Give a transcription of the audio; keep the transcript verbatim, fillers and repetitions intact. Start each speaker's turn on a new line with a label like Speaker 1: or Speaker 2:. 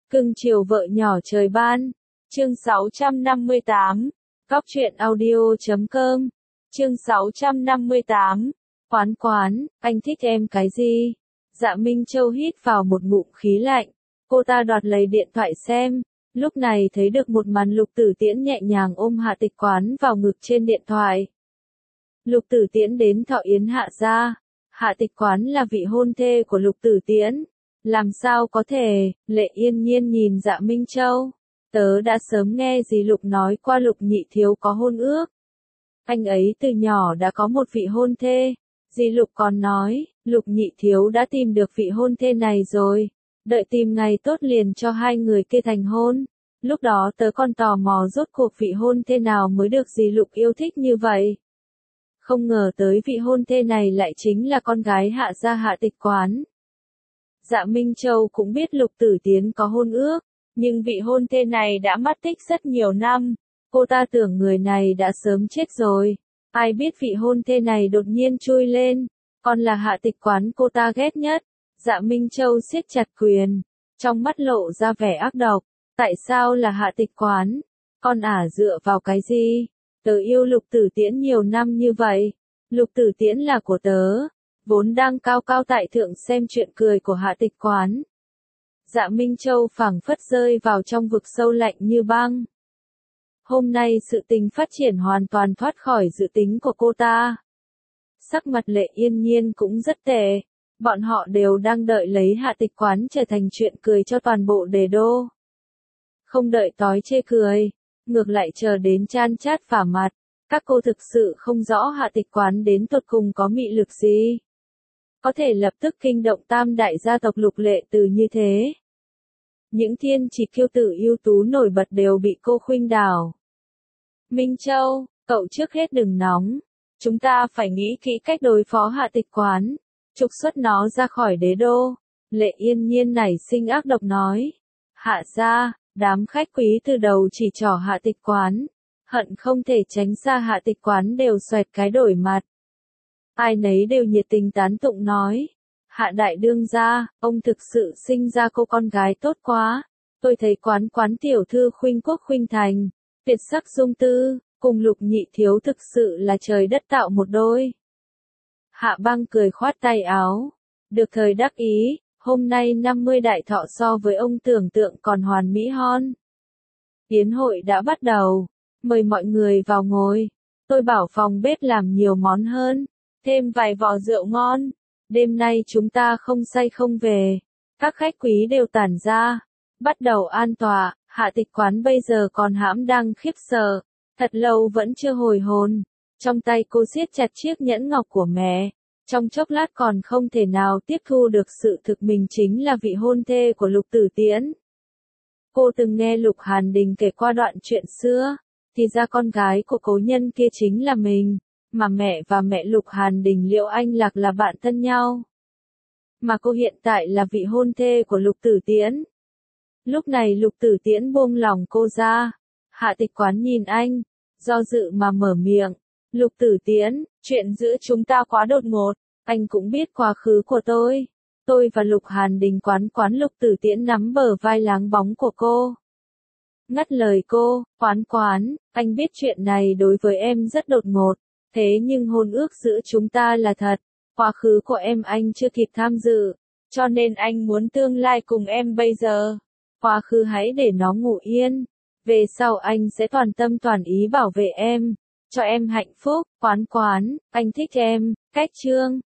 Speaker 1: Cưng chiều vợ nhỏ trời ban. Chương sáu trăm năm mươi tám. Góc truyện audio chấm com. Chương sáu trăm năm mươi tám. Quán quán, anh thích em cái gì? Dạ Minh Châu hít vào một ngụm khí lạnh. Cô ta đoạt lấy điện thoại xem. Lúc này thấy được một màn Lục Tử Tiễn nhẹ nhàng ôm Hạ Tịch Quán vào ngực trên điện thoại. Lục Tử Tiễn đến Thọ Yến Hạ gia. Hạ Tịch Quán là vị hôn thê của Lục Tử Tiễn. Làm sao có thể? Lệ Yên Nhiên nhìn Dạ Minh Châu. Tớ đã sớm nghe dì Lục nói qua Lục nhị thiếu có hôn ước. Anh ấy từ nhỏ đã có một vị hôn thê. Dì Lục còn nói, Lục nhị thiếu đã tìm được vị hôn thê này rồi. Đợi tìm ngày tốt liền cho hai người kia thành hôn. Lúc đó tớ còn tò mò rốt cuộc vị hôn thê nào mới được dì Lục yêu thích như vậy. Không ngờ tới vị hôn thê này lại chính là con gái Hạ gia Hạ Tịch Quán. Dạ Minh Châu cũng biết Lục Tử Tiễn có hôn ước, nhưng vị hôn thê này đã mất tích rất nhiều năm. Cô ta tưởng người này đã sớm chết rồi. Ai biết vị hôn thê này đột nhiên chui lên, còn là Hạ Tịch Quán cô ta ghét nhất. Dạ Minh Châu siết chặt quyền, trong mắt lộ ra vẻ ác độc. Tại sao là Hạ Tịch Quán? Con ả dựa vào cái gì? Tớ yêu Lục Tử Tiễn nhiều năm như vậy. Lục Tử Tiễn là của tớ. Vốn đang cao cao tại thượng xem chuyện cười của Hạ Tịch Quán. Dạ Minh Châu phảng phất rơi vào trong vực sâu lạnh như băng. Hôm nay sự tình phát triển hoàn toàn thoát khỏi dự tính của cô ta. Sắc mặt Lệ Yên Nhiên cũng rất tệ. Bọn họ đều đang đợi lấy Hạ Tịch Quán trở thành chuyện cười cho toàn bộ Đề Đô. Không đợi tói chê cười, ngược lại chờ đến chan chát vả mặt. Các cô thực sự không rõ Hạ Tịch Quán đến tột cùng có mị lực gì. Có thể lập tức kinh động tam đại gia tộc Lục Lệ Từ như thế. Những thiên chỉ kiêu tử ưu tú nổi bật đều bị cô khuynh đảo. Minh Châu, cậu trước hết đừng nóng. Chúng ta phải nghĩ kỹ cách đối phó Hạ Tịch Quán. Trục xuất nó ra khỏi Đế Đô. Lệ Yên Nhiên nảy sinh ác độc nói. Hạ gia, đám khách quý từ đầu chỉ trỏ Hạ Tịch Quán. Hận không thể tránh xa Hạ Tịch Quán đều xoẹt cái đổi mặt. Ai nấy đều nhiệt tình tán tụng nói. Hạ đại đương gia, ông thực sự sinh ra cô con gái tốt quá. Tôi thấy Quán Quán tiểu thư khuynh quốc khuynh thành, tuyệt sắc dung tư, cùng Lục nhị thiếu thực sự là trời đất tạo một đôi. Hạ băng cười khoát tay áo. Được thời đắc ý, hôm nay năm mươi đại thọ so với ông tưởng tượng còn hoàn mỹ hơn. Yến hội đã bắt đầu. Mời mọi người vào ngồi. Tôi bảo phòng bếp làm nhiều món hơn. Thêm vài vò rượu ngon. Đêm nay chúng ta không say không về. Các khách quý đều tản ra. Bắt đầu an tọa. Hạ Tịch Quán bây giờ còn hãm đang khiếp sợ. Thật lâu vẫn chưa hồi hồn. Trong tay cô siết chặt chiếc nhẫn ngọc của mẹ. Trong chốc lát còn không thể nào tiếp thu được sự thực mình chính là vị hôn thê của Lục Tử Tiễn. Cô từng nghe Lục Hàn Đình kể qua đoạn chuyện xưa. Thì ra con gái của cố nhân kia chính là mình. Mà mẹ và mẹ Lục Hàn Đình Liễu Anh Lạc là bạn thân nhau. Mà cô hiện tại là vị hôn thê của Lục Tử Tiễn. Lúc này Lục Tử Tiễn buông lòng cô ra. Hạ Tịch Quán nhìn anh, do dự mà mở miệng. Lục Tử Tiễn, chuyện giữa chúng ta quá đột ngột. Anh cũng biết quá khứ của tôi. Tôi và Lục Hàn Đình Quán Quán. Lục Tử Tiễn nắm bờ vai láng bóng của cô. Ngắt lời cô, Quán Quán, anh biết chuyện này đối với em rất đột ngột. Thế nhưng hôn ước giữa chúng ta là thật. Quá khứ của em anh chưa kịp tham dự. Cho nên anh muốn tương lai cùng em bây giờ. Quá khứ hãy để nó ngủ yên. Về sau anh sẽ toàn tâm toàn ý bảo vệ em. Cho em hạnh phúc. Quán Quán, anh thích em. Cách chương.